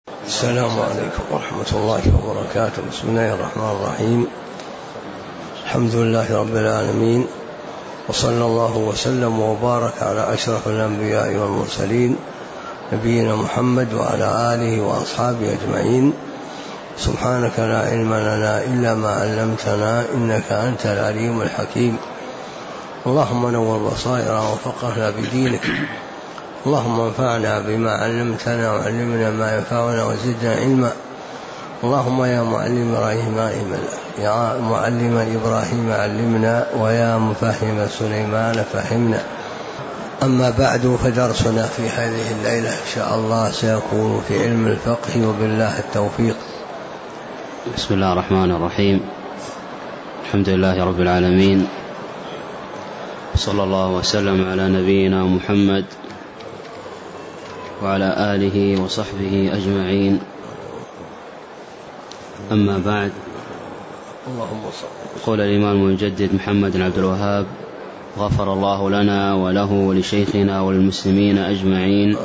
السلام عليكم ورحمة الله وبركاته. بسم الله الرحمن الرحيم. الحمد لله رب العالمين، وصلى الله وسلم وبارك على أشرف الأنبياء والمرسلين نبينا محمد وعلى آله وأصحابه أجمعين. سبحانك لا علم لنا إلا ما علمتنا إنك أنت العليم الحكيم. اللهم نور بصائرنا وفقهنا بدينك. اللهم انفعنا بما علمتنا وعلمنا ما ينفعنا وزدنا علما. اللهم يا معلم إبراهيم علمنا، ويا مفهم سليمان فهمنا. أما بعد، فدرسنا في هذه الليلة إن شاء الله سيكون في علم الفقه، وبالله التوفيق. بسم الله الرحمن الرحيم. الحمد لله رب العالمين، صلى الله وسلم على نبينا محمد وعلى آله وصحبه أجمعين. أما بعد، قول الإمام المجدد محمد بن عبد الوهاب غفر الله لنا وله ولشيخنا وللمسلمين أجمعين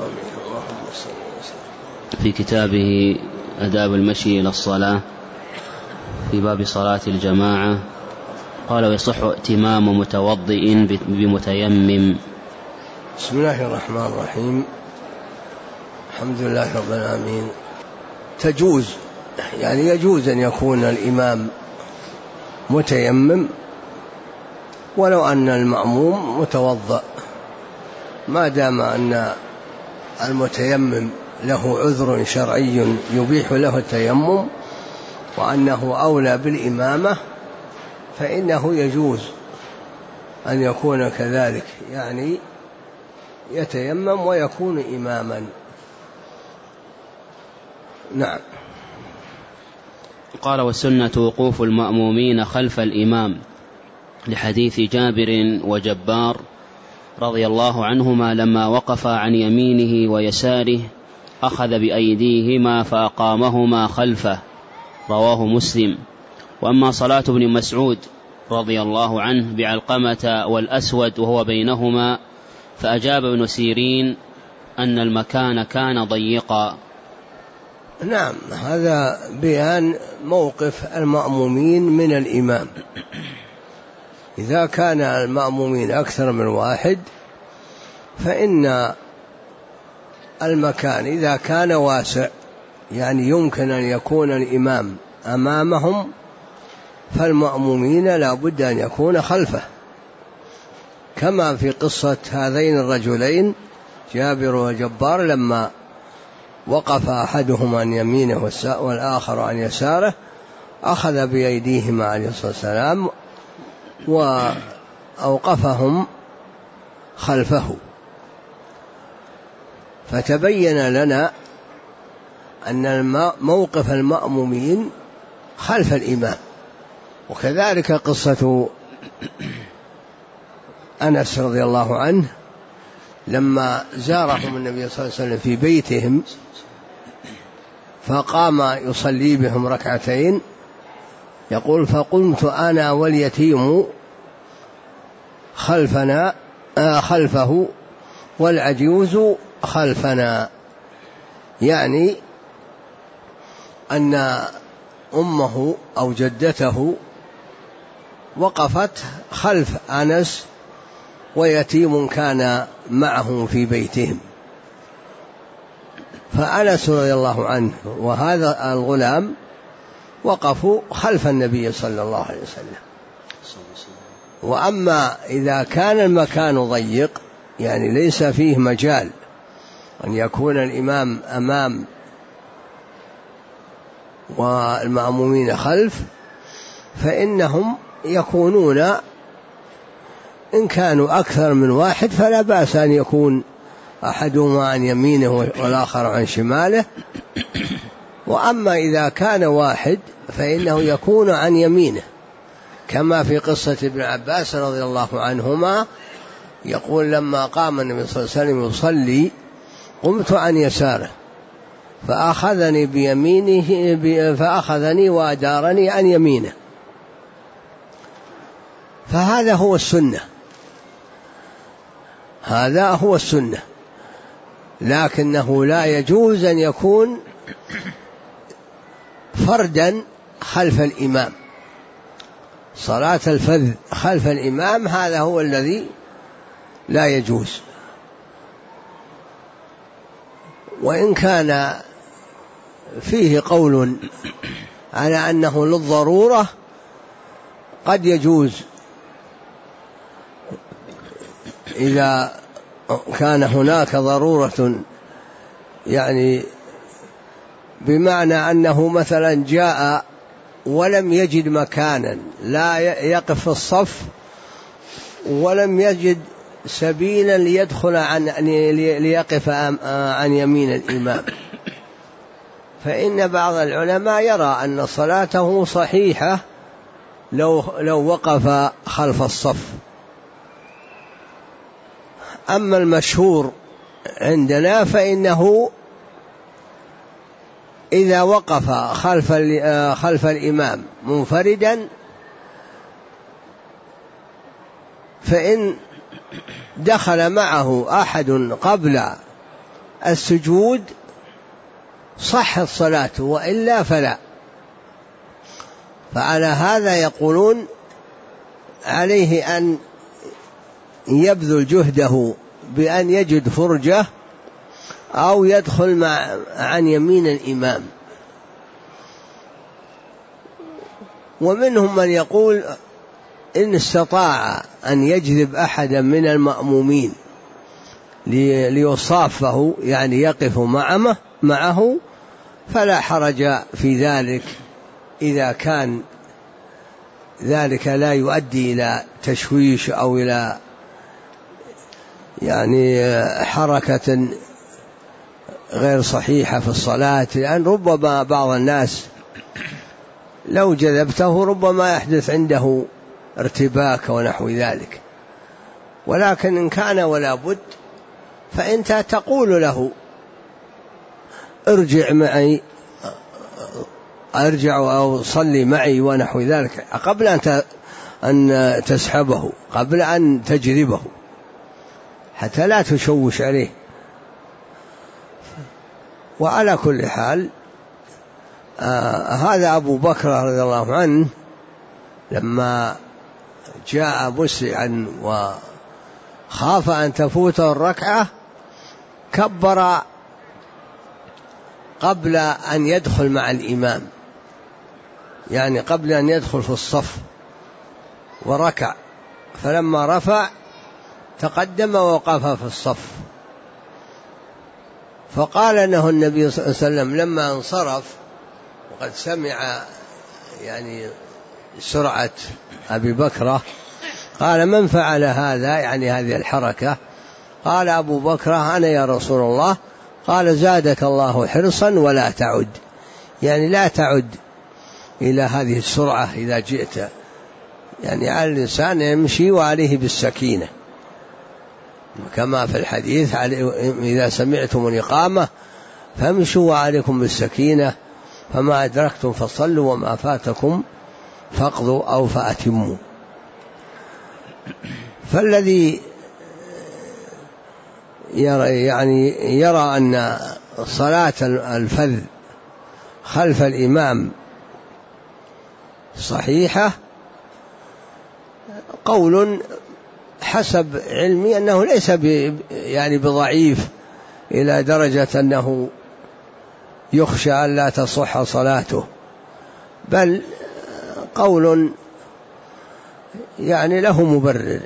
في كتابه آداب المشي إلى الصلاة في باب صلاة الجماعة، قال: ويصح ائتمام متوضئ بمتيمم. بسم الله الرحمن الرحيم. الحمد لله رب العالمين. تجوز، يعني يجوز أن يكون الإمام متيمم ولو أن المأموم متوضأ، ما دام أن المتيمم له عذر شرعي يبيح له التيمم وأنه أولى بالإمامة، فإنه يجوز أن يكون كذلك، يعني يتيمم ويكون إماما. نعم. قال: والسنة وقوف المأمومين خلف الإمام، لحديث جابر وجبار رضي الله عنهما لما وقفا عن يمينه ويساره أخذ بأيديهما فأقامهما خلفه، رواه مسلم. وأما صلاة ابن مسعود رضي الله عنه بعلقمة والأسود وهو بينهما، فأجاب ابن سيرين أن المكان كان ضيقا. نعم، هذا بيان موقف المأمومين من الإمام. إذا كان المأمومين أكثر من واحد فإن المكان إذا كان واسع، يعني يمكن أن يكون الإمام أمامهم، فالمأمومين لا بد أن يكون خلفه، كما في قصة هذين الرجلين جابر وجبار لما وقف أحدهما عن يمينه والآخر عن يساره، أخذ بأيديهما عليه الصلاة والسلام وأوقفهم خلفه. فتبين لنا أن موقف المأمومين خلف الإمام. وكذلك قصة أنس رضي الله عنه لما زارهم النبي صلى الله عليه وسلم في بيتهم فقام يصلي بهم ركعتين، يقول: فقمت أنا واليتيم خلفه والعجوز خلفنا، يعني أن أمه أو جدته وقفت خلف أنس ويتيم كان معه في بيتهم، فأنس رضي الله عنه وهذا الغلام وقفوا خلف النبي صلى الله عليه وسلم. وأما إذا كان المكان ضيق، يعني ليس فيه مجال أن يكون الإمام أمام والمأمومين خلف، فإنهم يكونون إن كانوا أكثر من واحد فلا بأس أن يكون أحدهما عن يمينه والآخر عن شماله. وأما إذا كان واحد فإنه يكون عن يمينه، كما في قصة ابن عباس رضي الله عنهما، يقول: لما قام النبي صلى الله عليه وسلم يصلي قمت عن يساره فأخذني بيمينه فأخذني وأدارني عن يمينه. فهذا هو السنة، هذا هو السنة، لكنه لا يجوز أن يكون فردا خلف الإمام، صلاة الفذ خلف الإمام هذا هو الذي لا يجوز. وإن كان فيه قول على أنه للضرورة قد يجوز إذا كان هناك ضرورة، يعني بمعنى أنه مثلا جاء ولم يجد مكانا لا يقف في الصف ولم يجد سبيلا ليدخل ليقف عن يمين الإمام، فإن بعض العلماء يرى أن صلاته صحيحة لو وقف خلف الصف. أما المشهور عندنا فإنه إذا وقف خلف الإمام منفردا فإن دخل معه أحد قبل السجود صحت صلاته، وإلا فلا. فعلى هذا يقولون عليه أن يبذل جهده بأن يجد فرجة أو يدخل عن يمين الإمام. ومنهم من يقول إن استطاع أن يجذب أحدا من المأمومين ليصافه، يعني يقف معه، فلا حرج في ذلك إذا كان ذلك لا يؤدي إلى تشويش أو إلى يعني حركة غير صحيحة في الصلاة، لأن ربما بعض الناس لو جذبته ربما يحدث عنده ارتباك ونحو ذلك. ولكن إن كان ولا بد فأنت تقول له ارجع أو صلي معي ونحو ذلك قبل أن تسحبه، قبل أن تجذبه، حتى لا تشوش عليه. وعلى كل حال هذا أبو بكر رضي الله عنه لما جاء مسرعا وخاف أن تفوته الركعة كبر قبل أن يدخل مع الإمام، يعني قبل أن يدخل في الصف، وركع، فلما رفع تقدم ووقف في الصف. فقال له النبي صلى الله عليه وسلم لما انصرف وقد سمع يعني سرعة أبي بكر، قال من فعل هذا، يعني هذه الحركة؟ قال أبو بكر أنا يا رسول الله. قال زادك الله حرصا ولا تعد، يعني لا تعد إلى هذه السرعة إذا جئت، يعني على الإنسان يمشي وعليه بالسكينة، كما في الحديث إذا سمعتم الإقامة فامشوا وعليكم بالسكينة، فما أدركتم فصلوا وما فاتكم فاقضوا أو فأتموا. فالذي يرى أن صلاة الفذ خلف الإمام صحيحة قول حسب علمي أنه ليس يعني بضعيف إلى درجة أنه يخشى أن لا تصح صلاته، بل قول يعني له مبرر،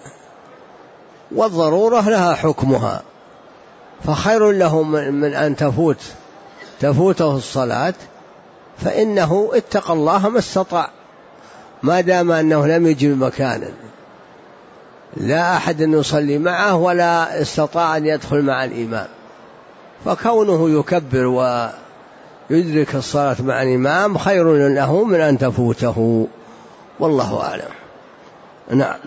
والضرورة لها حكمها، فخير له من أن تفوته الصلاة، فإنه اتقى الله ما استطاع، ما دام أنه لم يجد مكانا لا أحد يصلي معه ولا استطاع أن يدخل مع الإمام، فكونه يكبر ويدرك الصلاة مع الإمام خير له من أن تفوته، والله أعلم. نعم.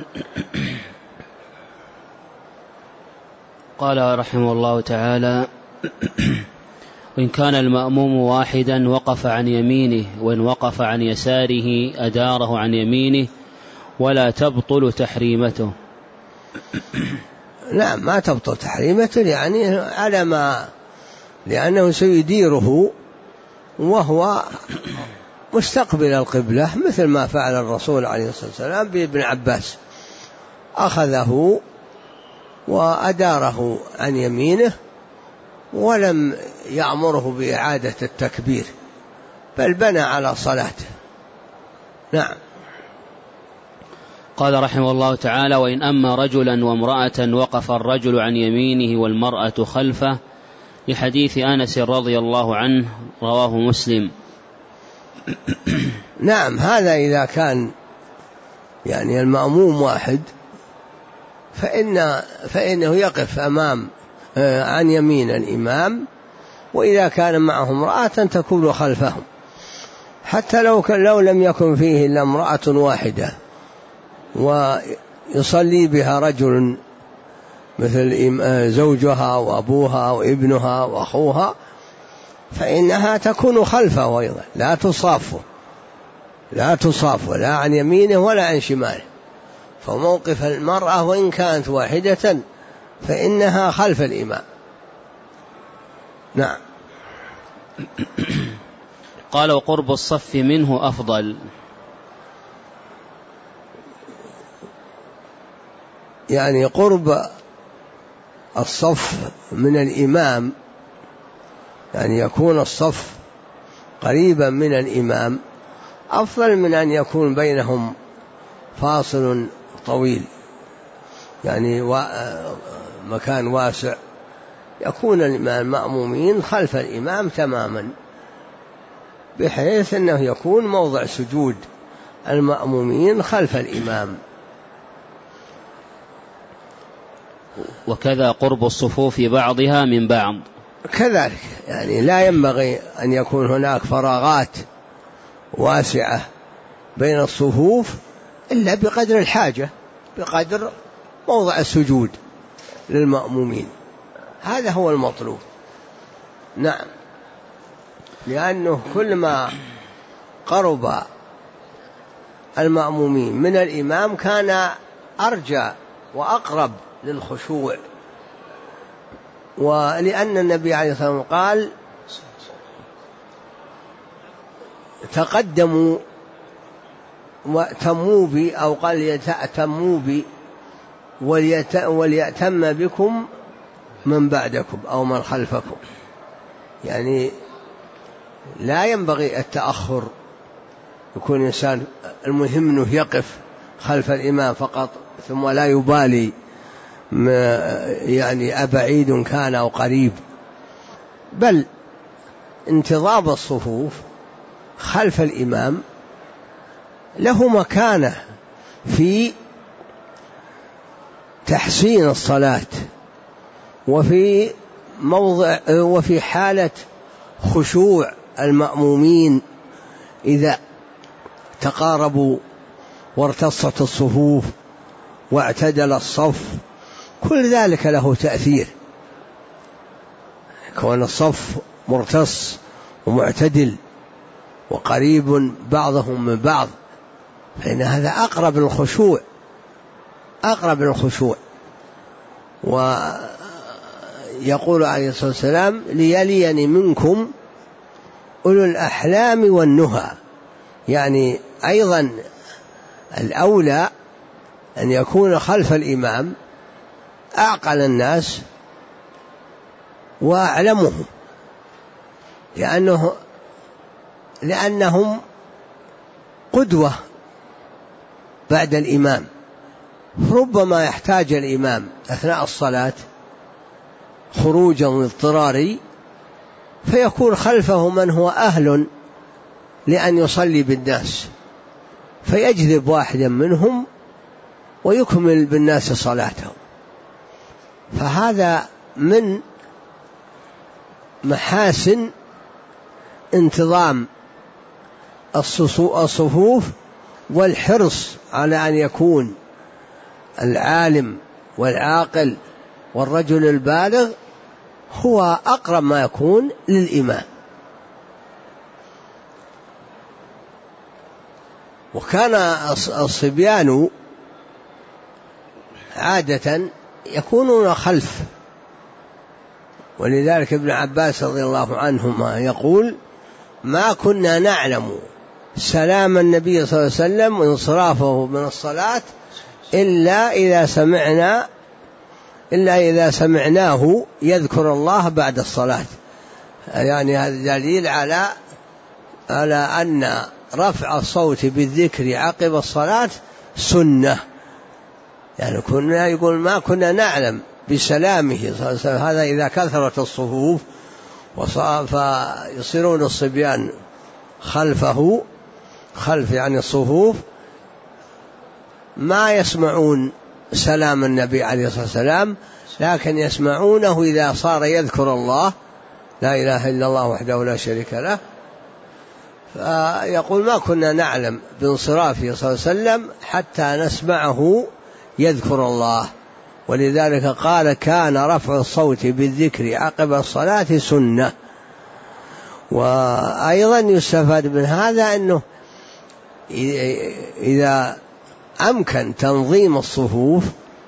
قال رحمه الله تعالى: وإن كان المأموم واحدا وقف عن يمينه، وإن وقف عن يساره أداره عن يمينه، ولا تبطل تحريمته. لا، ما تبطل تحريمته، يعني على ما، لأنه سيديره وهو مستقبل القبلة، مثل ما فعل الرسول عليه الصلاة والسلام بابن عباس، أخذه وأداره عن يمينه ولم يأمره بإعادة التكبير، بل بنى على صلاته. نعم. قال رحمه الله تعالى: وإن أما رجلا وامرأة وقف الرجل عن يمينه والمرأة خلفه، لحديث أنس رضي الله عنه رواه مسلم. نعم، هذا إذا كان يعني المأموم واحد فإنه يقف عن يمين الإمام، وإذا كان معه امرأة تكون خلفهم، حتى لو لم يكن فيه إلا امرأة واحدة ويصلي بها رجل مثل زوجها وأبوها وابنها وأخوها، فإنها تكون خلفه أيضا، لا تصاف لا عن يمينه ولا عن شماله. فموقف المرأة وإن كانت واحدة فإنها خلف الإمام. نعم. قال: وقرب الصف منه أفضل. يعني قرب الصف من الإمام، يعني يكون الصف قريبا من الإمام أفضل من أن يكون بينهم فاصل طويل، يعني مكان واسع، يكون المأمومين خلف الإمام تماما، بحيث أنه يكون موضع سجود المأمومين خلف الإمام. وكذا قرب الصفوف بعضها من بعض كذلك، يعني لا ينبغي أن يكون هناك فراغات واسعة بين الصفوف إلا بقدر الحاجة، بقدر موضع السجود للمأمومين، هذا هو المطلوب. نعم، لأنه كلما قرب المأمومين من الإمام كان أرجى وأقرب للخشوع، ولأن النبي عليه الصلاة والسلام قال: تقدموا وأتموا بي، أو قال يتأتموا بي وليأتم بكم من بعدكم أو من خلفكم. يعني لا ينبغي التأخر، يكون الإنسان المهم أنه يقف خلف الإمام فقط ثم لا يبالي يعني أبعيد كان أو قريب، بل انتظام الصفوف خلف الإمام له مكانة في تحسين الصلاة، وفي حالة خشوع المأمومين إذا تقاربوا وارتصت الصفوف واعتدل الصف، كل ذلك له تأثير. كون الصف مرتص ومعتدل وقريب بعضهم من بعض فإن هذا أقرب للخشوع. ويقول عليه الصلاة والسلام: ليليني منكم أولو الأحلام والنهى. يعني أيضا الأولى أن يكون خلف الإمام أعقل الناس وأعلمهم، لأنهم قدوة بعد الإمام. ربما يحتاج الإمام أثناء الصلاة خروجا اضطراري، فيكون خلفه من هو أهل لأن يصلي بالناس، فيجذب واحدا منهم ويكمل بالناس صلاتهم. فهذا من محاسن انتظام الصفوف والحرص على أن يكون العالم والعاقل والرجل البالغ هو أقرب ما يكون للإمام. وكان الصبيان عادة يكونون خلف، ولذلك ابن عباس رضي الله عنهما يقول: ما كنا نعلم سلام النبي صلى الله عليه وسلم وانصرافه من الصلاة إلا إذا سمعناه يذكر الله بعد الصلاة. يعني هذا دليل على أن رفع الصوت بالذكر عقب الصلاة سنة. يعني كنا يقول ما كنا نعلم بسلامه صلى الله عليه وسلم، هذا إذا كثرت الصفوف فيصيرون الصبيان خلفه، خلف يعني الصفوف، ما يسمعون سلام النبي عليه الصلاة والسلام، لكن يسمعونه إذا صار يذكر الله لا إله إلا الله وحده لا شريك له. فيقول ما كنا نعلم بانصرافه صلى الله عليه وسلم حتى نسمعه يذكر الله، ولذلك قال كان رفع الصوت بالذكر عقب الصلاة سنة. وأيضا يستفاد من هذا أنه إذا أمكن تنظيم الصفوف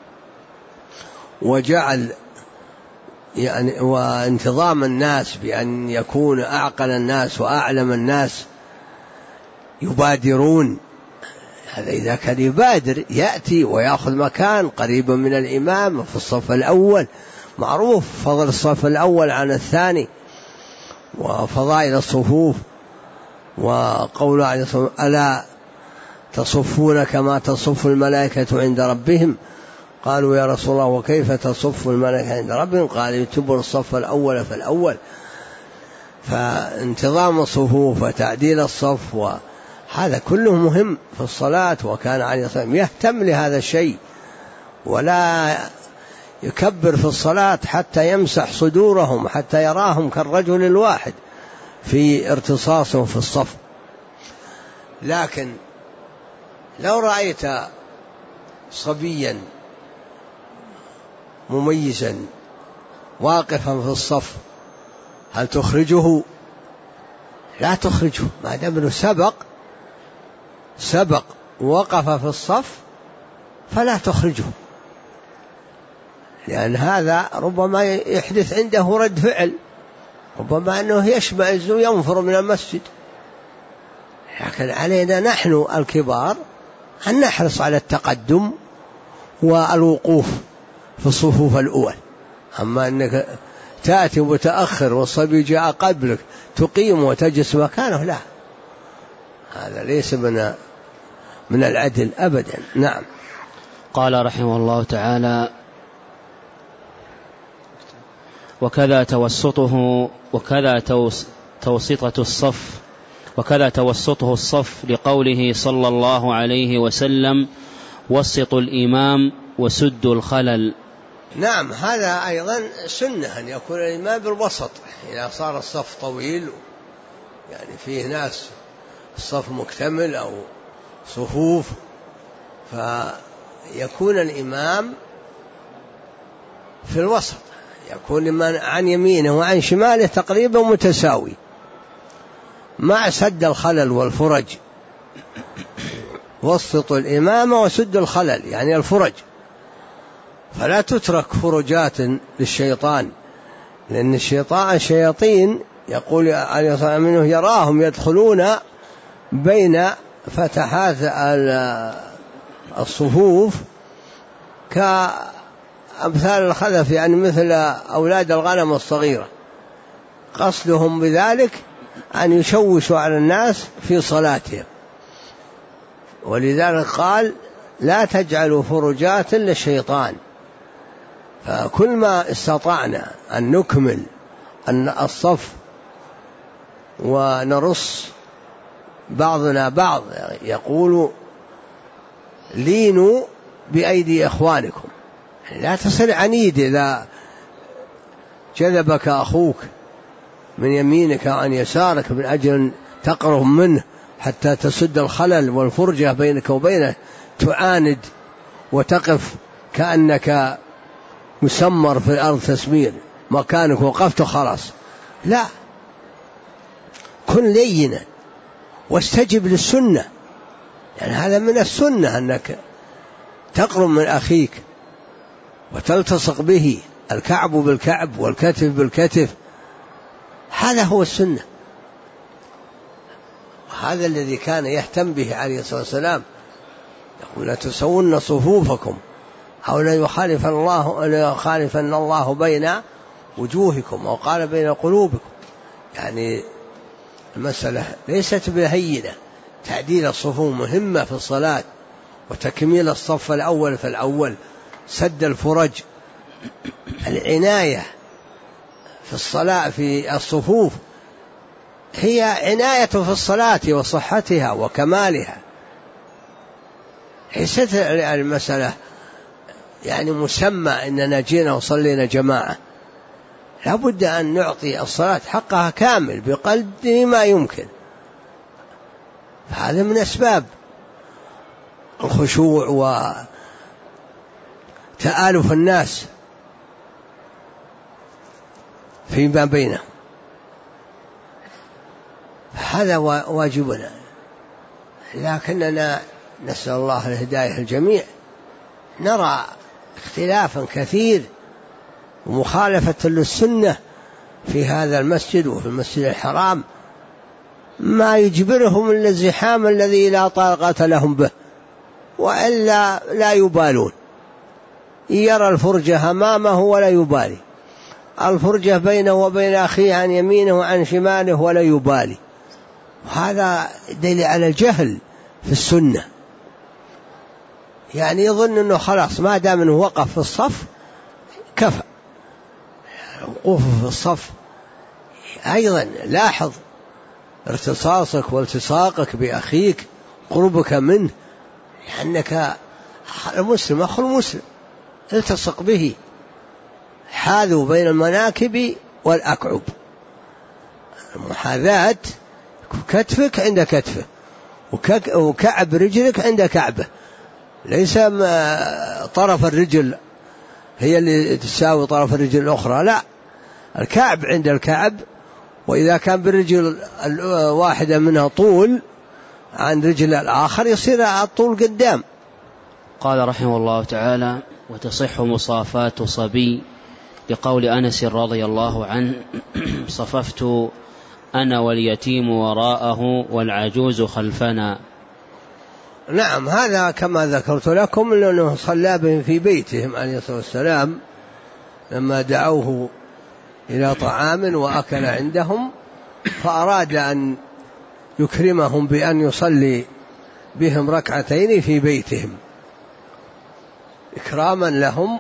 وجعل يعني وانتظام الناس بأن يكون أعقل الناس وأعلم الناس يبادرون، هذا إذا كان يبادر يأتي ويأخذ مكان قريبا من الإمام في الصف الأول، معروف فضل الصف الأول عن الثاني وفضائل الصفوف، وقول عليه الصلاة والسلام ألا تصفون كما تصف الملائكة عند ربهم؟ قالوا يا رسول الله وكيف تصف الملائكة عند ربهم؟ قال يتبون الصف الأول فالأول. فانتظام الصفوف وتعديل الصف هذا كله مهم في الصلاة، وكان عليه الصلاة والسلام يهتم لهذا الشيء ولا يكبر في الصلاة حتى يمسح صدورهم حتى يراهم كالرجل الواحد في ارتصاصهم في الصف. لكن لو رأيت صبيا مميزا واقفا في الصف هل تخرجه؟ لا تخرجه، ما دام انه سبق ووقف في الصف فلا تخرجه، لأن هذا ربما يحدث عنده رد فعل، ربما أنه يشمئز وينفر من المسجد. لكن علينا نحن الكبار أن نحرص على التقدم والوقوف في الصفوف الأول. أما أنك تأتي متأخر والصبي جاء قبلك تقيم وتجلس مكانه، لا، هذا ليس من العدل أبدا. نعم. قال رحمه الله تعالى وكذا توسطه الصف لقوله صلى الله عليه وسلم وسطوا الإمام وسدوا الخلل. نعم، هذا أيضا سنة أن يكون الإمام بالوسط. إذا صار الصف طويل يعني فيه ناس الصف مكتمل أو صفوف فيكون الإمام في الوسط، يكون من عن يمينه وعن شماله تقريبا متساوي مع سد الخلل والفرج. وسطوا الإمام وسد الخلل يعني الفرج، فلا تترك فرجات للشيطان، لأن الشياطين يقول عليه الصلاة والسلام يراهم يدخلون بين فتحات الصفوف كأمثال الخذف، يعني مثل أولاد الغنم الصغيرة، قصدهم بذلك أن يشوشوا على الناس في صلاتهم. ولذلك قال لا تجعلوا فرجات للشيطان. فكل ما استطعنا أن نكمل أن الصف ونرص بعضنا بعض، يقول لينوا بأيدي إخوانكم، لا تصل عنيد إذا جذبك أخوك من يمينك عن يسارك من أجل تقرب منه حتى تسد الخلل والفرجة بينك وبينه، تعاند وتقف كأنك مسمر في الأرض تسمير، مكانك وقفت خلاص، لا، كن لينا واستجب للسنة، يعني هذا من السنة أنك تقرب من أخيك وتلتصق به، الكعب بالكعب والكتف بالكتف، هذا هو السنة. هذا الذي كان يهتم به عليه الصلاة والسلام، يقول لا تسون صفوفكم أو لا يخالفن الله بين وجوهكم، أو قال بين قلوبكم. يعني المسألة ليست بهينة، تعديل الصفوف مهمة في الصلاة، وتكميل الصف الأول فالأول، سد الفرج. العناية في الصلاة في الصفوف هي عناية في الصلاة وصحتها وكمالها، ليست المسألة يعني مسمى إننا جينا وصلينا جماعة. لا بد أن نعطي الصلاة حقها كامل بقدر ما يمكن. هذا من أسباب الخشوع وتآلف الناس فيما بينهم. هذا واجبنا، لكننا نسأل الله الهداية الجميع. نرى اختلافا كثير ومخالفة للسنة في هذا المسجد وفي المسجد الحرام، ما يجبرهم إلا الزحام الذي لا طاقة لهم به، وإلا لا يبالون. يرى الفرجة أمامه ولا يبالي، الفرجة بينه وبين أخيه عن يمينه وعن شماله ولا يبالي. وهذا دليل على الجهل في السنة. يعني يظن أنه خلاص ما دام أنه وقف في الصف كفى. وقوفه في الصف أيضا لاحظ ارتصاصك والتصاقك بأخيك، قربك منه، لأنك المسلم أخو المسلم، التصق به، حاذوا بين المناكب والأكعب. المحاذاة كتفك عند كتفه وكعب رجلك عند كعبه، ليس طرف الرجل هي اللي تساوي طرف الرجل الأخرى، لا، الكعب عند الكعب. وإذا كان بالرجل الواحدة منها طول عن رجل الآخر يصير الطول قدام. قال رحمه الله تعالى: وتصح مصافات صبي، لقول أنس رضي الله عنه: صففت أنا واليتيم وراءه والعجوز خلفنا. نعم، هذا كما ذكرت لكم لأنه صلى بهم في بيتهم عليه الصلاة والسلام لما دعوه إلى طعام وأكل عندهم، فأراد أن يكرمهم بأن يصلي بهم ركعتين في بيتهم إكراما لهم.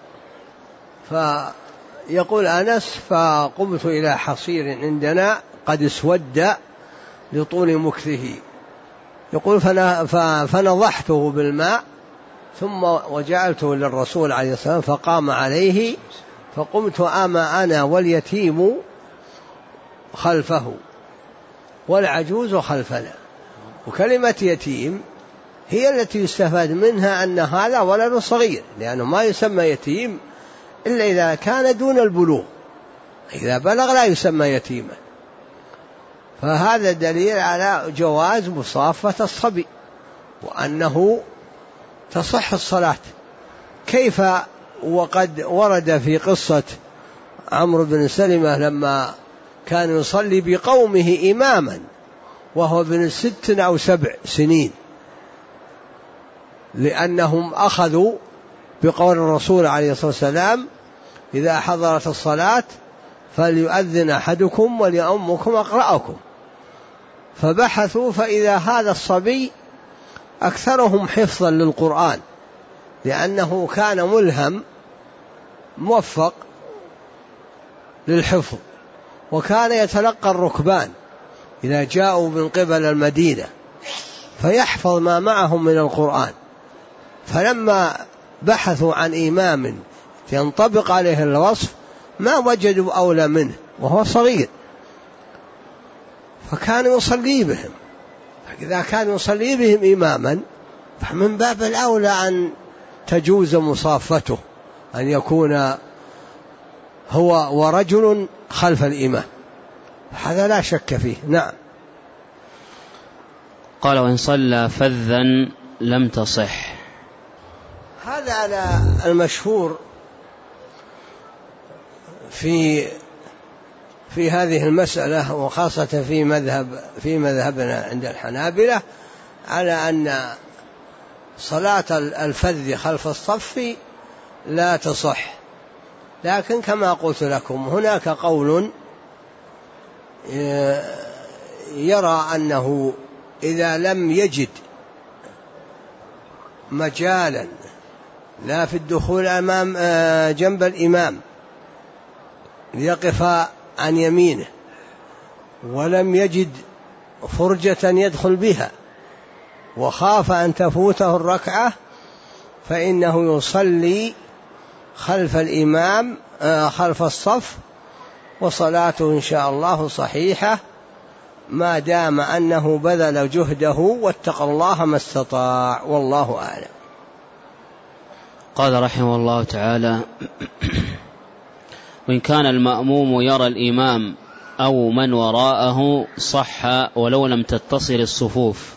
فيقول أنس: فقمت إلى حصير عندنا قد اسود لطول مكثه، يقول فنضحته بالماء ثم وجعلته للرسول عليه الصلاة والسلام فقام عليه، فقمت أما أنا واليتيم خلفه والعجوز خلفنا. وكلمة يتيم هي التي يستفاد منها أن هذا ولد صغير، لأنه ما يسمى يتيم إلا إذا كان دون البلوغ، إذا بلغ لا يسمى يتيما. فهذا دليل على جواز مصافة الصبي وأنه تصح الصلاة. كيف وقد ورد في قصة عمرو بن سلمة لما كان يصلي بقومه إماما وهو بن 6 أو 7 سنين، لأنهم أخذوا بقول الرسول عليه الصلاة والسلام: إذا حضرت الصلاة فليؤذن أحدكم وليؤمكم أقرأكم. فبحثوا فإذا هذا الصبي أكثرهم حفظا للقرآن، لأنه كان ملهم موفق للحفظ، وكان يتلقى الركبان إذا جاءوا من قبل المدينة فيحفظ ما معهم من القرآن. فلما بحثوا عن إمام ينطبق عليه الوصف ما وجدوا أولى منه وهو صغير، فكانوا يصلي بهم. فإذا كان يصلي بهم إماما فمن باب الأولى أن تجوز مصافته، أن يكون هو ورجل خلف الإمام، هذا لا شك فيه. نعم. قال: وإن صلى فذا لم تصح. هذا على المشهور في هذه المسألة، وخاصة في مذهبنا عند الحنابلة، على أن صلاة الفذ خلف الصف لا تصح. لكن كما قلت لكم هناك قول يرى أنه إذا لم يجد مجالا لا في الدخول أمام جنب الإمام ليقف عن يمينه، ولم يجد فرجة يدخل بها، وخاف أن تفوته الركعة، فإنه يصلي خلف الإمام خلف الصف، وصلاته إن شاء الله صحيحة ما دام أنه بذل جهده واتقى الله ما استطاع، والله أعلم. قال رحمه الله تعالى: وإن كان المأموم يرى الإمام أو من وراءه صح ولو لم تتصل الصفوف.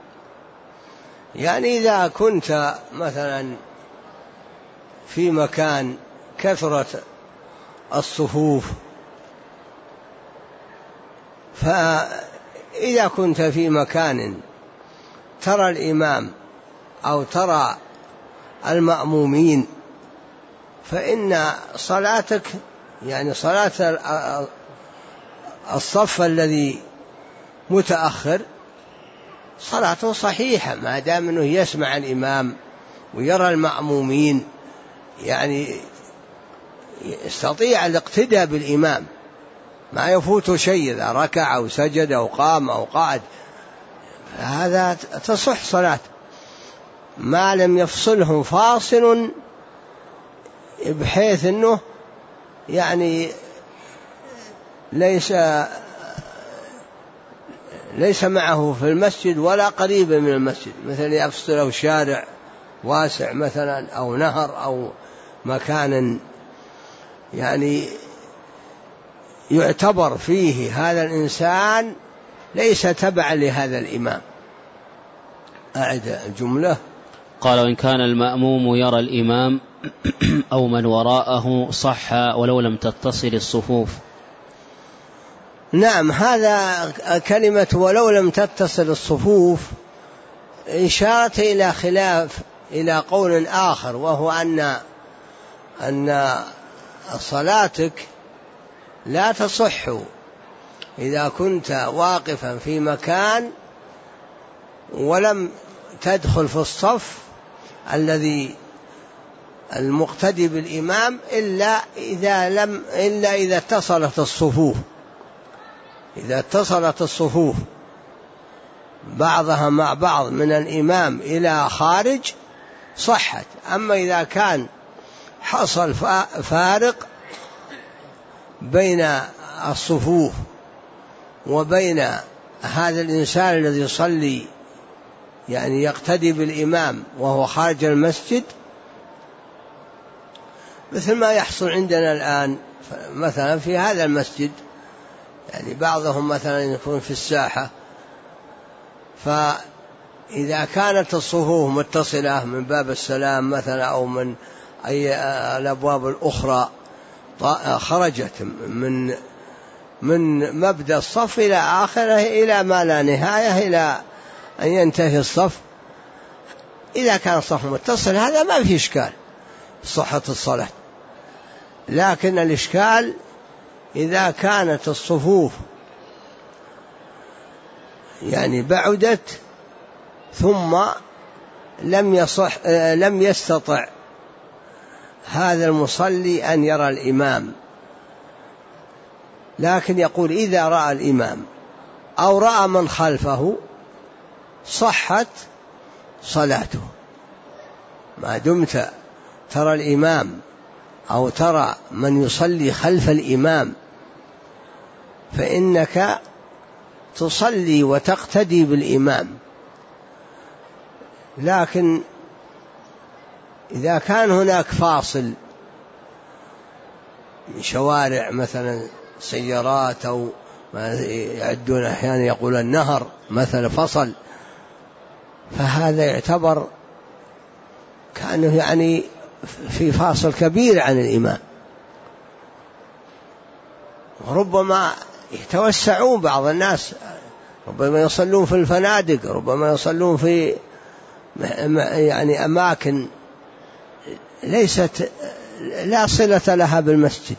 يعني إذا كنت مثلا في مكان كثرة الصفوف، فإذا كنت في مكان ترى الإمام أو ترى المأمومين، فإن صلاتك يعني صلاة الصف الذي متأخر صلاته صحيحة ما دام أنه يسمع الإمام ويرى المأمومين، يعني يستطيع الاقتداء بالإمام، ما يفوت شيء إذا ركع أو سجد أو قام أو قعد، هذا تصح صلاة ما لم يفصله فاصل بحيث أنه يعني ليس معه في المسجد ولا قريب من المسجد، مثل يفصله شارع واسع مثلا أو نهر أو مكان يعني يعتبر فيه هذا الإنسان ليس تبعا لهذا الإمام. أعد الجملة. قال: وإن كان المأموم يرى الإمام أو من وراءه صح ولو لم تتصل الصفوف. نعم، هذا كلمة ولو لم تتصل الصفوف إشارة إلى خلاف إلى قول آخر، وهو أن صلاتك لا تصح إذا كنت واقفا في مكان ولم تدخل في الصف الذي المقتدي بالإمام إلا إذا اتصلت الصفوف. إذا اتصلت الصفوف بعضها مع بعض من الإمام إلى خارج صحت. أما إذا كان حصل فارق بين الصفوف وبين هذا الإنسان الذي يصلي يعني يقتدي بالإمام وهو خارج المسجد، مثل ما يحصل عندنا الآن مثلا في هذا المسجد، يعني بعضهم مثلا يكون في الساحة، فإذا كانت الصفوف متصلة من باب السلام مثلا أو من أي الأبواب الأخرى خرجت من مبدأ الصف إلى آخره إلى ما لا نهاية إلى أن ينتهي الصف، إذا كان الصف متصل هذا ما فيه إشكال صحة الصلاة. لكن الإشكال إذا كانت الصفوف يعني بعدت ثم لم يستطع هذا المصلي أن يرى الإمام، لكن يقول إذا رأى الإمام أو رأى من خلفه صحت صلاته، ما دمت ترى الإمام أو ترى من يصلي خلف الإمام فإنك تصلي وتقتدي بالإمام. لكن إذا كان هناك فاصل من شوارع مثلا سيارات أو ما يعدون أحيانا يقول النهر مثلا فصل، فهذا يعتبر كأنه يعني في فاصل كبير عن الإمام، ربما يتوسعون بعض الناس، ربما يصلون في الفنادق، ربما يصلون في يعني أماكن ليست لا صلة لها بالمسجد.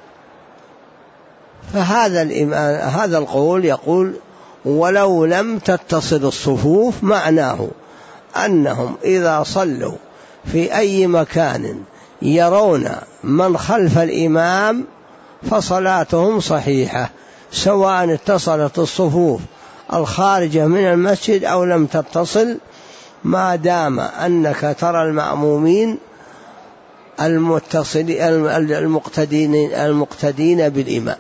هذا القول يقول ولو لم تتصل الصفوف، معناه أنهم إذا صلوا في أي مكان يرون من خلف الإمام فصلاتهم صحيحة، سواء اتصلت الصفوف الخارجة من المسجد أو لم تتصل، ما دام أنك ترى المأمومين المقتدين بالإمام.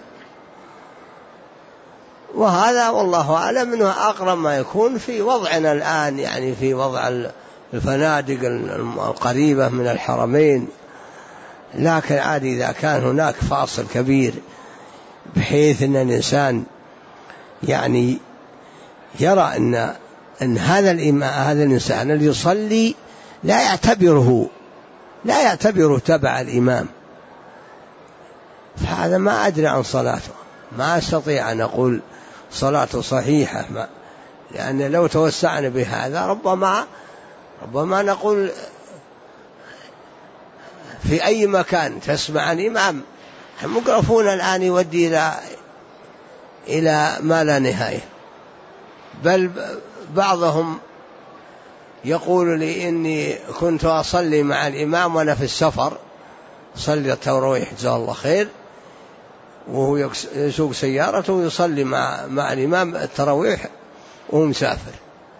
وهذا والله أعلم أنه أقرب ما يكون في وضعنا الآن، يعني في وضع الفنادق القريبة من الحرمين. لكن عاد إذا كان هناك فاصل كبير بحيث أن الإنسان يعني يرى أن هذا الإنسان الذي يصلي لا يعتبره تبع الإمام، فهذا ما أدري عن صلاته، ما أستطيع أن أقول صلاته صحيحة، لأن لو توسعنا بهذا ربما نقول في أي مكان تسمع الإمام المقرفون الآن يودي إلى ما لا نهاية. بل بعضهم يقول لي إني كنت أصلي مع الإمام وأنا في السفر، صلي التراويح جزاه الله خير، وهو يسوق سيارته ويصلي مع الإمام التراويح وهو مسافر.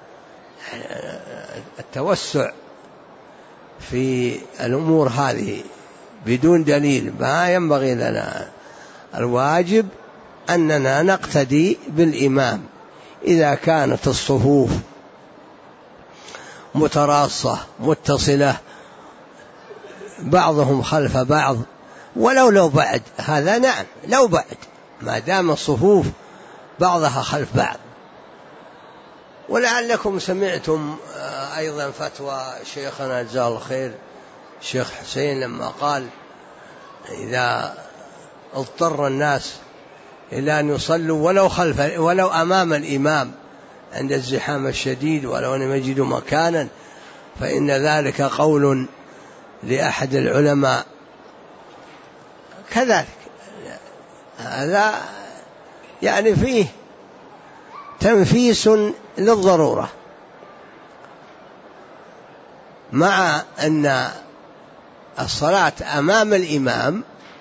التوسع في الأمور هذه بدون دليل ما ينبغي لنا. الواجب أننا نقتدي بالإمام إذا كانت الصفوف متراصة متصلة، بعضهم خلف بعض، ولو بعد، هذا نعم لو بعد، ما دام الصفوف بعضها خلف بعض. ولعلكم سمعتم أيضا فتوى شيخنا جزاه الله خير الشيخ حسين لما قال إذا اضطر الناس إلى أن يصلوا ولو أمام الإمام عند الزحام الشديد ولو أن يجدوا مكانا، فإن ذلك قول لأحد العلماء. كذلك هذا يعني فيه تنفيس للضرورة، مع أن الصلاة أمام الإمام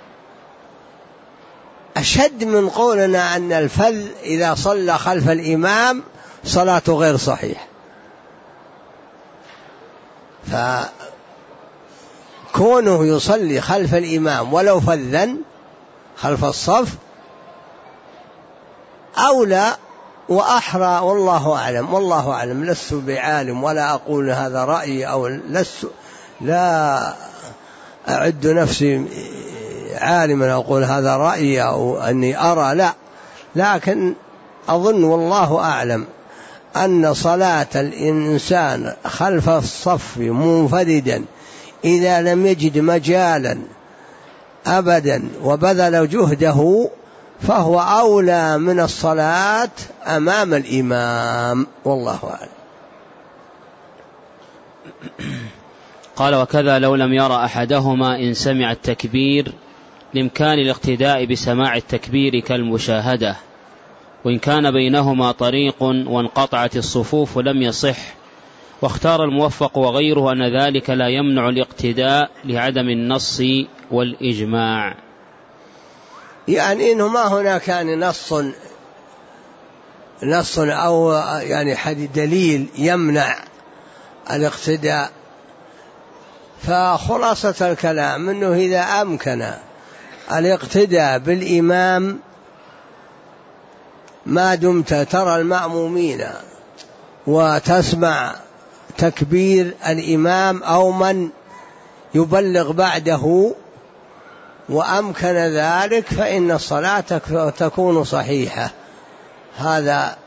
أشد من قولنا أن الفذ إذا صلى خلف الإمام صلاته غير صحيح. فكونه يصلي خلف الإمام ولو فذا خلف الصف أولى وأحرى، والله أعلم. لست بعالم ولا أقول هذا رأيي، أو لا أعد نفسي عالما أقول هذا رأيي أو أني أرى، لا، لكن أظن والله أعلم أن صلاة الإنسان خلف الصف منفردا إذا لم يجد مجالا أبدا وبذل جهده فهو أولى من الصلاة أمام الإمام، والله أعلم. قال وكذا لو لم يرى أحدهما إن سمع التكبير لإمكان الاقتداء بسماع التكبير كالمشاهدة، وإن كان بينهما طريق وانقطعت الصفوف لم يصح. واختار الموفق وغيره أن ذلك لا يمنع الاقتداء لعدم النص والإجماع، يعني إنه ما هنا كان نص أو يعني حديث دليل يمنع الاقتداء. فخلاصة الكلام أنه إذا أمكن الاقتداء بالإمام ما دمت ترى المأمومين وتسمع تكبير الإمام أو من يبلغ بعده وأمكن ذلك، فإن الصلاة تكون صحيحة. هذا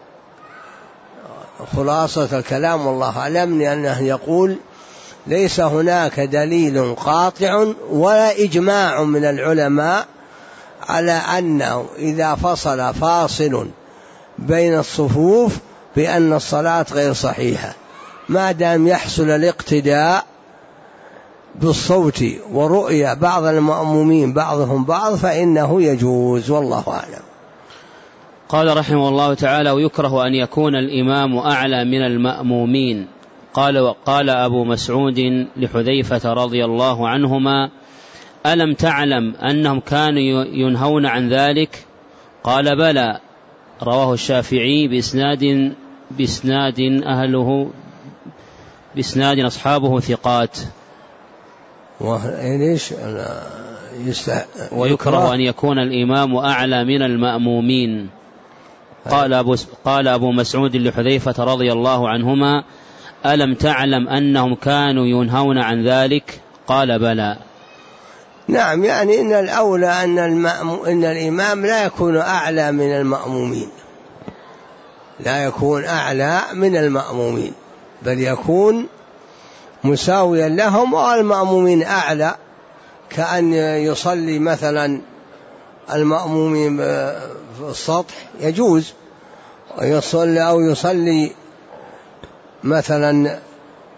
خلاصة الكلام، والله أعلم، لأنه يقول ليس هناك دليل قاطع ولا إجماع من العلماء على أنه إذا فصل فاصل بين الصفوف بأن الصلاة غير صحيحة ما دام يحصل الاقتداء بالصوت ورؤية بعض المأمومين بعضهم بعض فإنه يجوز، والله أعلم. قال رحمه الله تعالى: ويكره أن يكون الإمام أعلى من المأمومين. قال أبو مسعود لحذيفة رضي الله عنهما: ألم تعلم أنهم كانوا ينهون عن ذلك؟ قال: بلى. رواه الشافعي بإسناد أصحابه ثقات. ويكره أن يكون الإمام أعلى من المأمومين. قال أبو مسعود لحذيفة رضي الله عنهما: ألم تعلم أنهم كانوا ينهون عن ذلك؟ قال: بلى. نعم، يعني إن الأولى أن الإمام لا يكون أعلى من المأمومين، لا يكون أعلى من المأمومين، بل يكون مساويا لهم، والمأمومين أعلى، كأن يصلي مثلا المأمومين في السطح يجوز، أو يصلي مثلا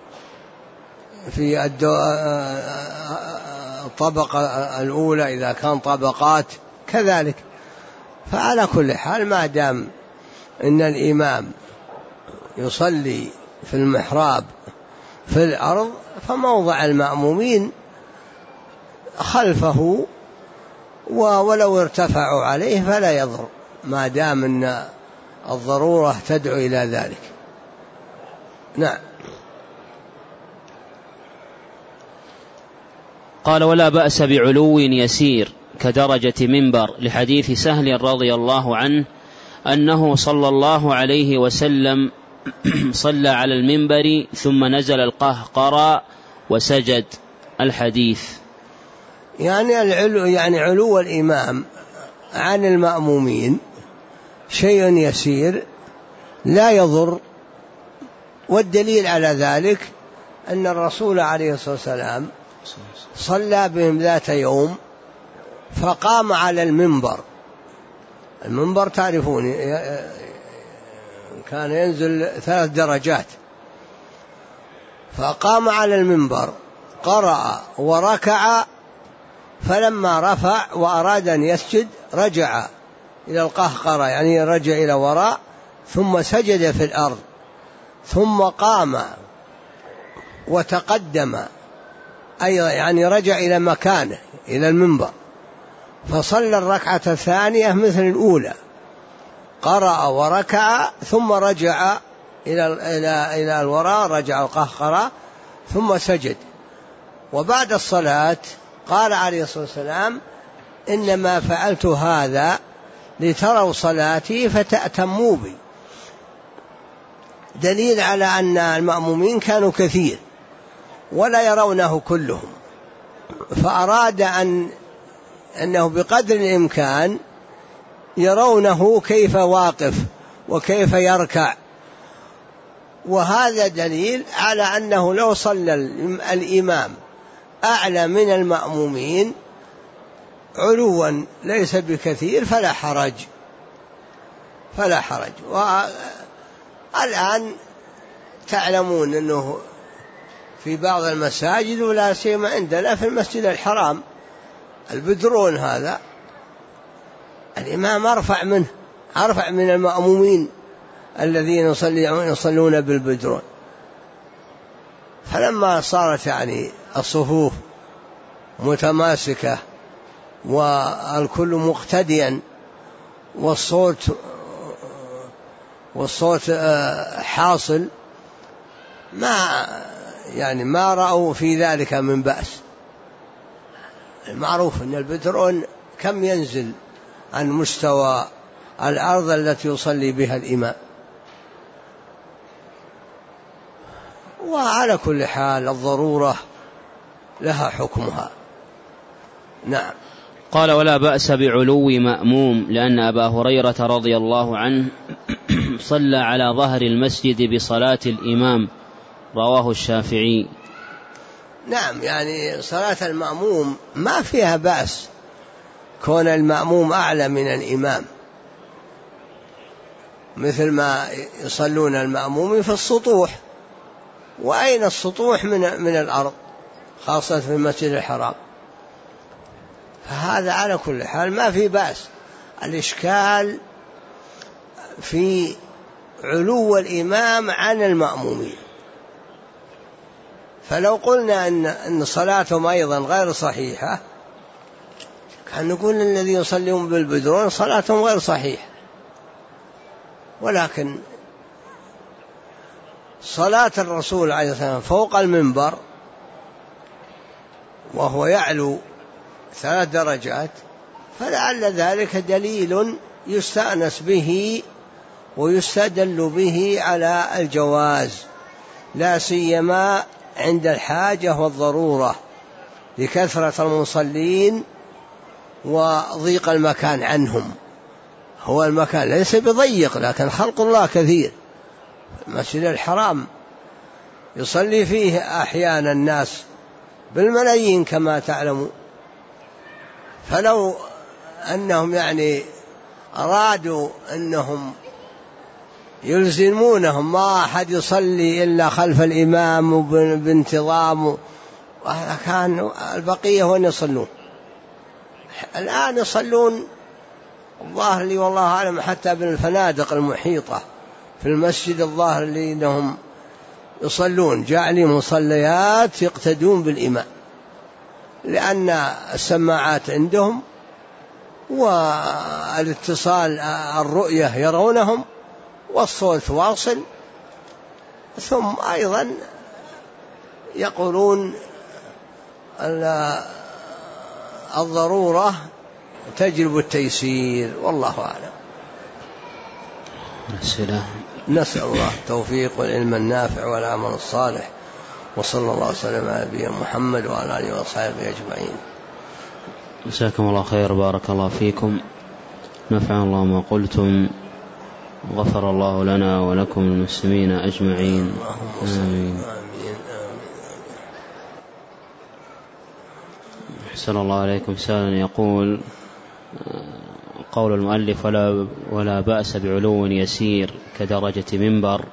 في الطبقة الأولى إذا كان طبقات كذلك. فعلى كل حال ما دام إن الإمام يصلي في المحراب في الأرض فموضع المأمومين خلفه، ولو ارتفعوا عليه فلا يضر ما دام أن الضرورة تدعو إلى ذلك. نعم. قال: ولا بأس بعلو يسير كدرجة منبر، لحديث سهل رضي الله عنه أنه صلى الله عليه وسلم صلى على المنبر ثم نزل القهقرى وسجد. الحديث. يعني علو الإمام عن المأمومين شيء يسير لا يضر، والدليل على ذلك أن الرسول عليه الصلاة والسلام صلى بهم ذات يوم فقام على المنبر تعرفون كان ينزل 3 درجات، فقام على المنبر قرأ وركع، فلما رفع وأراد أن يسجد رجع إلى القهقرة، يعني رجع إلى وراء، ثم سجد في الأرض، ثم قام وتقدم أيضا، يعني رجع إلى مكانه إلى المنبر، فصلى الركعة الثانية مثل الأولى، قرأ وركع ثم رجع إلى الوراء، رجع القهقرة ثم سجد. وبعد الصلاة قال عليه الصلاة والسلام: إنما فعلت هذا لتروا صلاتي فتأتموا بي. دليل على أن المأمومين كانوا كثير ولا يرونه كلهم، فأراد أنه بقدر الإمكان يرونه كيف واقف وكيف يركع، وهذا دليل على أنه لو صلى الإمام أعلى من المأمومين علوا ليس بكثير فلا حرج. والآن تعلمون أنه في بعض المساجد ولا سيما عندنا في المسجد الحرام البدرون هذا الإمام أرفع من المأمومين الذين يصلون بالبدرون. فلما صارت يعني الصفوف متماسكة والكل مقتديا والصوت حاصل، ما رأوا في ذلك من بأس. المعروف أن البدرون كم ينزل عن مستوى الأرض التي يصلي بها الإمام. وعلى كل حال الضرورة لها حكمها. نعم. قال: ولا بأس بعلو مأموم، لأن أبا هريرة رضي الله عنه صلى على ظهر المسجد بصلاة الإمام. رواه الشافعي. نعم، يعني صلاة المأموم ما فيها بأس كون المأموم أعلى من الإمام، مثل ما يصلون المأمومين في السطوح، وأين السطوح من الأرض، خاصة في المسجد الحرام. فهذا على كل حال ما في بأس. الإشكال في علو الإمام عن المأمومين. فلو قلنا أن صلاتهم أيضا غير صحيحة، كان نقول الذي يصلون بالبدرون صلاتهم غير صحيحة. ولكن صلاة الرسول عليه الصلاة والسلام فوق المنبر وهو يعلو 3 درجات، فلعل ذلك دليل يستأنس به ويستدل به على الجواز، لا سيما عند الحاجة والضرورة لكثرة المصلين وضيق المكان عنهم. هو المكان ليس بضيق، لكن خلق الله كثير. المسجد الحرام يصلي فيه أحيانا الناس بالملايين كما تعلمون. فلو أنهم أرادوا أنهم يلزمونهم ما أحد يصلي إلا خلف الإمام بانتظام، كان البقية وين يصلون؟ الآن يصلون الظاهر لي والله أعلم حتى بالفنادق المحيطة في المسجد، الظاهر لي أنهم يصلون جعلي مصليات يقتدون بالإمام، لأن السماعات عندهم والاتصال الرؤية يرونهم والصوت واصل. ثم أيضا يقولون الضرورة تجلب التيسير، والله أعلم. نسأل الله التوفيق والعلم النافع والعمل الصالح، وصلى الله وسلم على نبينا محمد وعلى آله وصحبه أجمعين. جزاكم الله خير، بارك الله فيكم، نفع الله ما قلتم، غفر الله لنا ولكم المسلمين أجمعين، آمين. أحسن الله عليكم. سائل يقول: قول المؤلف ولا بأس بعلو يسير كدرجة منبر،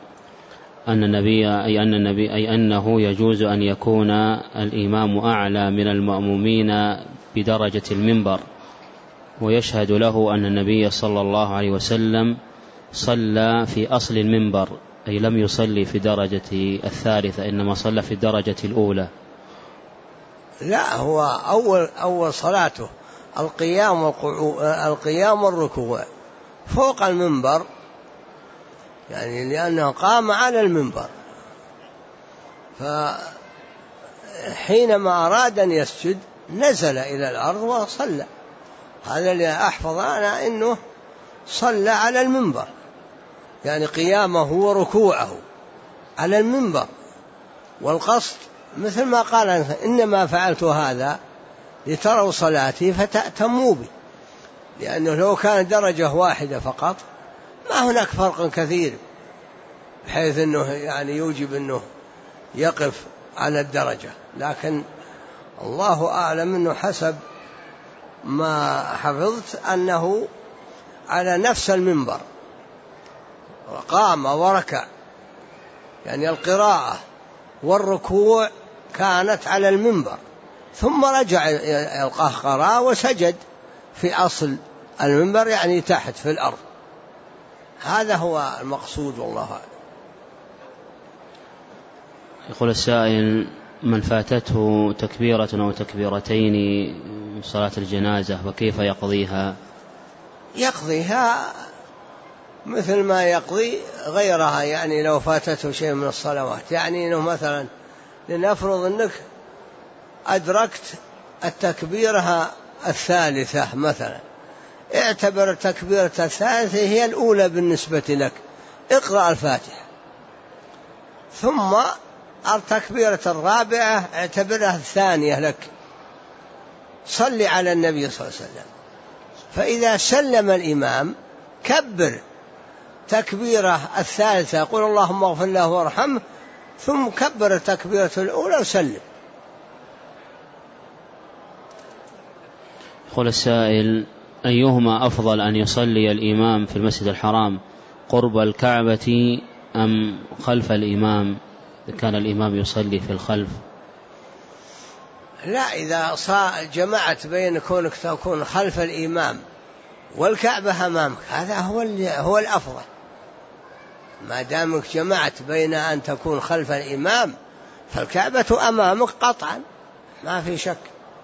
أنه يجوز أن يكون الإمام أعلى من المأمومين بدرجة المنبر، ويشهد له أن النبي صلى الله عليه وسلم صلى في أصل المنبر، أي لم يصلي في درجة 3، إنما صلى في الدرجة الأولى. لا، هو أول صلاته القيام والركوع فوق المنبر، لأنه قام على المنبر، فحينما أراد أن يسجد نزل إلى الأرض وصلى. هذا اللي أحفظ أنا أنه صلى على المنبر، قيامه وركوعه على المنبر. والقصد مثل ما قال: إنما فعلت هذا لتروا صلاتي فتأتموا بي، لأنه لو كان درجة واحدة فقط ما هناك فرق كثير بحيث أنه يوجب أنه يقف على الدرجة. لكن الله أعلم أنه حسب ما حفظت أنه على نفس المنبر قام وركع، القراءة والركوع كانت على المنبر، ثم رجع القهقرى وسجد في أصل المنبر، تحت في الأرض. هذا هو المقصود، والله أعلم. يقول السائل: من فاتته تكبيرة أو تكبيرتين من صلاة الجنازة وكيف يقضيها؟ يقضيها مثل ما يقضي غيرها، لو فاتته شيء من الصلوات، إنه مثلا لنفرض أنك أدركت التكبيرة الثالثة مثلا، اعتبر التكبيرة الثالثة هي الأولى بالنسبة لك، اقرأ الفاتحة، ثم التكبيرة الرابعة اعتبرها الثانية لك، صل على النبي صلى الله عليه وسلم. فإذا سلم الإمام كبر تكبيرة الثالثة، قل اللهم اغفر له وارحمه، ثم كبر التكبيرة الأولى وسلم. يقول السائل: أيهما أفضل، أن يصلي الإمام في المسجد الحرام قرب الكعبة أم خلف الإمام إذا كان الإمام يصلي في الخلف؟ لا، إذا جمعت بين كونك تكون خلف الإمام والكعبة أمامك هذا هو الأفضل. ما دامك جمعت بين أن تكون خلف الإمام فالكعبة أمامك قطعا ما في شك.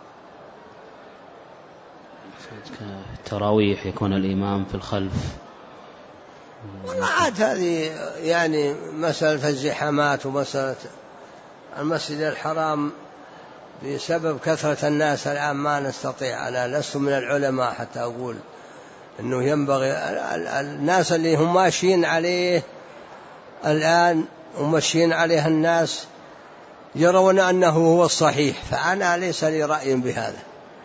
التراويح يكون الإمام في الخلف، والله عاد هذه يعني مسألة الزحامات ومسألة المسجد الحرام بسبب كثرة الناس الآن ما نستطيع. أنا لست من العلماء حتى أقول أنه ينبغي. الناس اللي هم ماشيين عليه الآن وماشيين عليه الناس يرون أنه هو الصحيح، فأنا ليس لي رأي بهذا.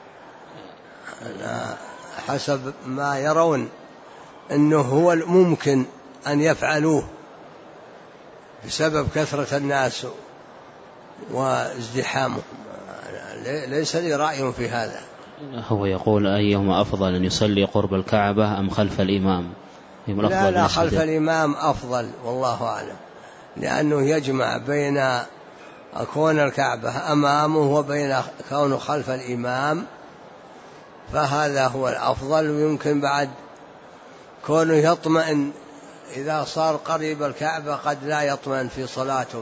أنا حسب ما يرون أنه هو الممكن أن يفعلوه بسبب كثرة الناس وازدحامهم، ليس لي رأي في هذا. هو يقول: أيهما أفضل، أن يصلي قرب الكعبة أم خلف الإمام؟ لا، خلف الإمام أفضل والله أعلم، لأنه يجمع بين كون الكعبة أمامه وبين كونه خلف الإمام، فهذا هو الأفضل. ويمكن بعد كونه يطمئن إذا صار قريب الكعبة قد لا يطمئن في صلاته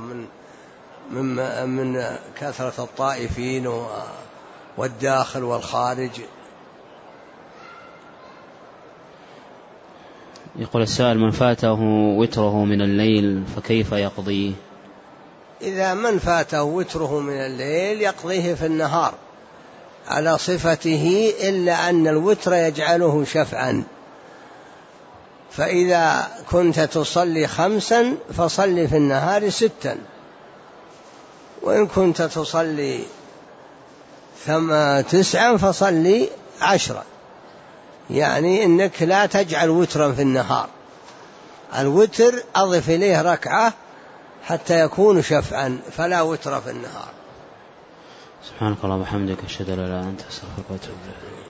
من كثرة الطائفين والداخل والخارج. يقول السائل: من فاته وتره من الليل فكيف يقضيه؟ إذا من فاته وتره من الليل يقضيه في النهار على صفته، إلا أن الوتر يجعله شفعا. فإذا كنت تصلي 5 فصلي في النهار 6، وإن كنت تصلي 9 فصلي 10. يعني إنك لا تجعل وترا في النهار، الوتر أضف إليه ركعة حتى يكون شفعا، فلا وتر في النهار. سبحانك اللهم وبحمدك، أشهد أن لا إله إلا أنت، أستغفرك وأتوب إليك.